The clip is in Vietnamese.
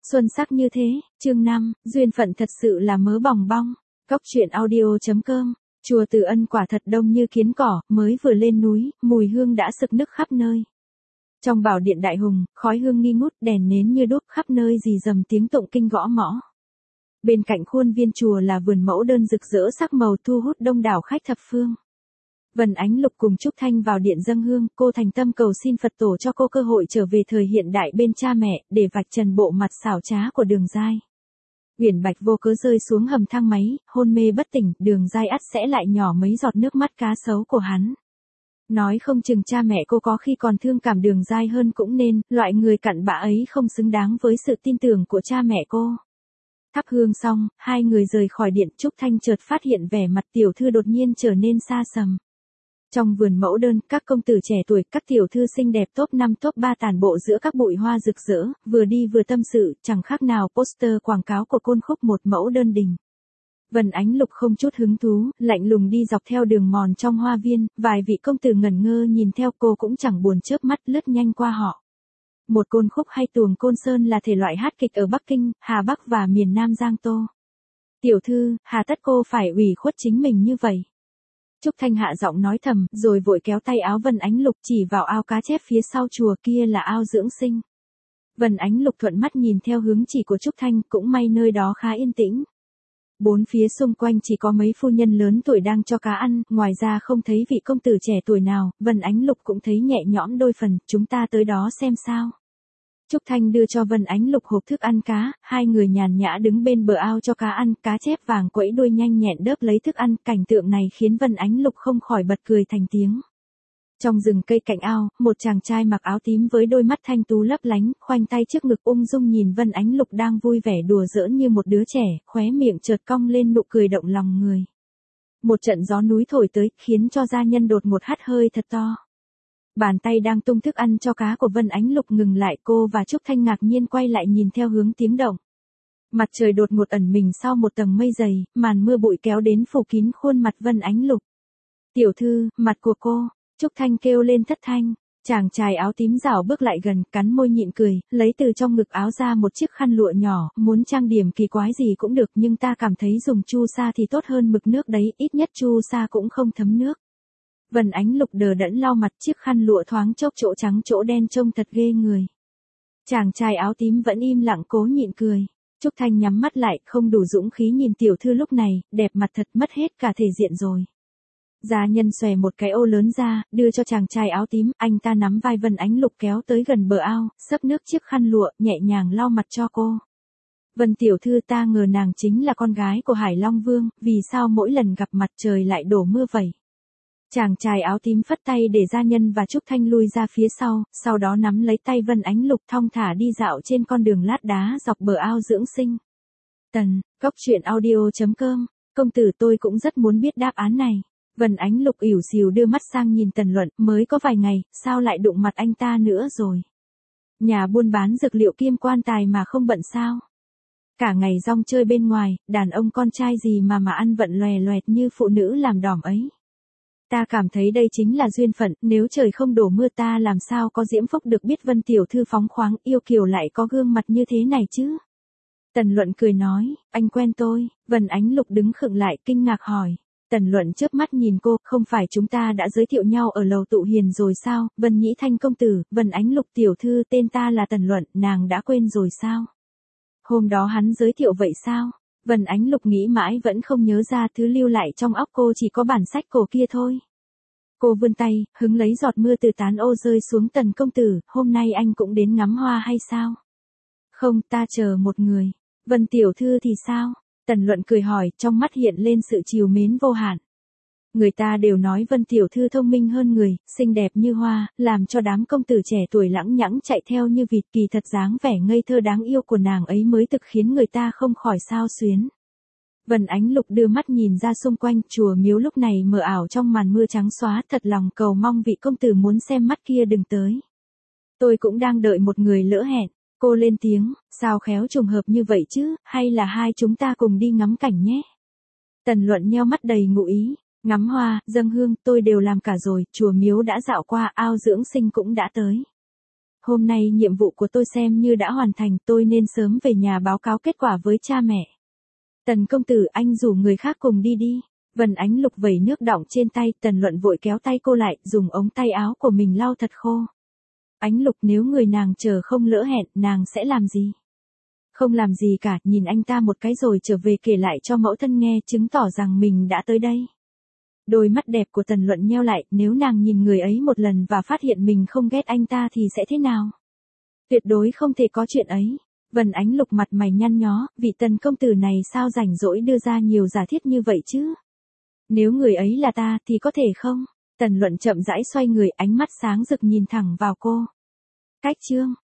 Xuân sắc như thế, chương 5, duyên phận thật sự là mớ bòng bong. Cóc truyện audio.com, chùa Từ Ân quả thật đông như kiến cỏ, mới vừa lên núi, mùi hương đã sực nức khắp nơi. Trong bảo điện đại hùng, khói hương nghi ngút, đèn nến như đuốc khắp nơi rì rầm tiếng tụng kinh gõ mõ. Bên cạnh khuôn viên chùa là vườn mẫu đơn rực rỡ sắc màu thu hút đông đảo khách thập phương. Vân Ánh Lục cùng Trúc Thanh vào điện dâng hương, cô thành tâm cầu xin Phật tổ cho cô cơ hội trở về thời hiện đại bên cha mẹ, để vạch trần bộ mặt xảo trá của Đường Giai. Uyển Bạch vô cớ rơi xuống hầm thang máy, hôn mê bất tỉnh, Đường Giai ắt sẽ lại nhỏ mấy giọt nước mắt cá sấu của hắn. Nói không chừng cha mẹ cô có khi còn thương cảm Đường Giai hơn cũng nên, loại người cặn bã ấy không xứng đáng với sự tin tưởng của cha mẹ cô. Thắp hương xong, hai người rời khỏi điện, Trúc Thanh chợt phát hiện vẻ mặt tiểu thư đột nhiên trở nên xa sầm. Trong vườn mẫu đơn, các công tử trẻ tuổi, các tiểu thư xinh đẹp top 5 top 3 tản bộ giữa các bụi hoa rực rỡ, vừa đi vừa tâm sự, chẳng khác nào poster quảng cáo của côn khúc một mẫu đơn đình. Vân Ánh Lục không chút hứng thú, lạnh lùng đi dọc theo đường mòn trong hoa viên, vài vị công tử ngẩn ngơ nhìn theo cô cũng chẳng buồn chớp mắt lướt nhanh qua họ. Một côn khúc hay tuồng côn sơn là thể loại hát kịch ở Bắc Kinh, Hà Bắc và miền Nam Giang Tô. Tiểu thư, hà tất cô phải ủy khuất chính mình như vậy? Trúc Thanh hạ giọng nói thầm, rồi vội kéo tay áo Vân Ánh Lục chỉ vào ao cá chép phía sau chùa, kia là ao dưỡng sinh. Vân Ánh Lục thuận mắt nhìn theo hướng chỉ của Trúc Thanh, cũng may nơi đó khá yên tĩnh. Bốn phía xung quanh chỉ có mấy phu nhân lớn tuổi đang cho cá ăn, ngoài ra không thấy vị công tử trẻ tuổi nào, Vân Ánh Lục cũng thấy nhẹ nhõm đôi phần, chúng ta tới đó xem sao. Trúc Thanh đưa cho Vân Ánh Lục hộp thức ăn cá, hai người nhàn nhã đứng bên bờ ao cho cá ăn, cá chép vàng quẫy đuôi nhanh nhẹn đớp lấy thức ăn, cảnh tượng này khiến Vân Ánh Lục không khỏi bật cười thành tiếng. Trong rừng cây cạnh ao, một chàng trai mặc áo tím với đôi mắt thanh tú lấp lánh, khoanh tay trước ngực ung dung nhìn Vân Ánh Lục đang vui vẻ đùa giỡn như một đứa trẻ, khóe miệng chợt cong lên nụ cười động lòng người. Một trận gió núi thổi tới, khiến cho gia nhân đột một hắt hơi thật to. Bàn tay đang tung thức ăn cho cá của Vân Ánh Lục ngừng lại, cô và Trúc Thanh ngạc nhiên quay lại nhìn theo hướng tiếng động. Mặt trời đột ngột ẩn mình sau một tầng mây dày, màn mưa bụi kéo đến phủ kín khuôn mặt Vân Ánh Lục. Tiểu thư, mặt của cô, Trúc Thanh kêu lên thất thanh. Chàng trai áo tím rảo bước lại gần, cắn môi nhịn cười, lấy từ trong ngực áo ra một chiếc khăn lụa nhỏ, muốn trang điểm kỳ quái gì cũng được, nhưng ta cảm thấy dùng chu sa thì tốt hơn mực nước đấy, ít nhất chu sa cũng không thấm nước. Vân Ánh Lục đờ đẫn lau mặt, chiếc khăn lụa thoáng chốc chỗ trắng chỗ đen trông thật ghê người. Chàng trai áo tím vẫn im lặng cố nhịn cười. Trúc Thanh nhắm mắt lại, không đủ dũng khí nhìn tiểu thư lúc này, đẹp mặt thật, mất hết cả thể diện rồi. Gia nhân xòe một cái ô lớn ra, đưa cho chàng trai áo tím, anh ta nắm vai Vân Ánh Lục kéo tới gần bờ ao, xấp nước chiếc khăn lụa, nhẹ nhàng lau mặt cho cô. Vân tiểu thư, ta ngờ nàng chính là con gái của Hải Long Vương, vì sao mỗi lần gặp mặt trời lại đổ mưa vậy? Chàng trai áo tím phất tay để gia nhân và Trúc Thanh lui ra phía sau đó nắm lấy tay Vân Ánh Lục thong thả đi dạo trên con đường lát đá dọc bờ ao dưỡng sinh. Cóc truyện audio.com, công tử, tôi cũng rất muốn biết đáp án này. Vân Ánh Lục ỉu xìu đưa mắt sang nhìn Tần Luận, mới có vài ngày, sao lại đụng mặt anh ta nữa rồi? Nhà buôn bán dược liệu Kim Quan Tài mà không bận sao? Cả ngày rong chơi bên ngoài, đàn ông con trai gì mà ăn vận lòe loẹt như phụ nữ làm đỏm ấy. Ta cảm thấy đây chính là duyên phận, nếu trời không đổ mưa ta làm sao có diễm phúc được biết Vân tiểu thư phóng khoáng, yêu kiều lại có gương mặt như thế này chứ? Tần Luận cười nói, anh quen tôi. Vân Ánh Lục đứng khựng lại, kinh ngạc hỏi. Tần Luận chớp mắt nhìn cô, không phải chúng ta đã giới thiệu nhau ở lầu tụ hiền rồi sao? Vân Nhĩ Thanh công tử, Vân Ánh Lục tiểu thư, tên ta là Tần Luận, nàng đã quên rồi sao? Hôm đó hắn giới thiệu vậy sao? Vân Ánh Lục nghĩ mãi vẫn không nhớ ra, thứ lưu lại trong óc cô chỉ có bản sách cổ kia thôi. Cô vươn tay, hứng lấy giọt mưa từ tán ô rơi xuống. Tần công tử, hôm nay anh cũng đến ngắm hoa hay sao? Không, ta chờ một người. Vân tiểu thư thì sao? Tần Luận cười hỏi, trong mắt hiện lên sự trìu mến vô hạn. Người ta đều nói Vân tiểu thư thông minh hơn người, xinh đẹp như hoa, làm cho đám công tử trẻ tuổi lãng nhãng chạy theo như vịt, kỳ thật dáng vẻ ngây thơ đáng yêu của nàng ấy mới thực khiến người ta không khỏi xao xuyến. Vân Ánh Lục đưa mắt nhìn ra xung quanh, chùa miếu lúc này mờ ảo trong màn mưa trắng xóa, thật lòng cầu mong vị công tử muốn xem mắt kia đừng tới. Tôi cũng đang đợi một người lỡ hẹn. Cô lên tiếng, sao khéo trùng hợp như vậy chứ, hay là hai chúng ta cùng đi ngắm cảnh nhé? Tần Luận nheo mắt đầy ngụ ý, ngắm hoa, dâng hương, tôi đều làm cả rồi, chùa miếu đã dạo qua, ao dưỡng sinh cũng đã tới. Hôm nay nhiệm vụ của tôi xem như đã hoàn thành, tôi nên sớm về nhà báo cáo kết quả với cha mẹ. Tần công tử, anh rủ người khác cùng đi đi. Vân Ánh Lục vẩy nước đọng trên tay, Tần Luận vội kéo tay cô lại, dùng ống tay áo của mình lau thật khô. Ánh Lục, nếu người nàng chờ không lỡ hẹn, nàng sẽ làm gì? Không làm gì cả, nhìn anh ta một cái rồi trở về kể lại cho mẫu thân nghe, chứng tỏ rằng mình đã tới đây. Đôi mắt đẹp của Tần Luận nheo lại, nếu nàng nhìn người ấy một lần và phát hiện mình không ghét anh ta thì sẽ thế nào? Tuyệt đối không thể có chuyện ấy. Vân Ánh Lục mặt mày nhăn nhó, vị Tần công tử này sao rảnh rỗi đưa ra nhiều giả thiết như vậy chứ? Nếu người ấy là ta thì có thể không? Tần Luận chậm rãi xoay người, ánh mắt sáng rực nhìn thẳng vào cô. Cách chương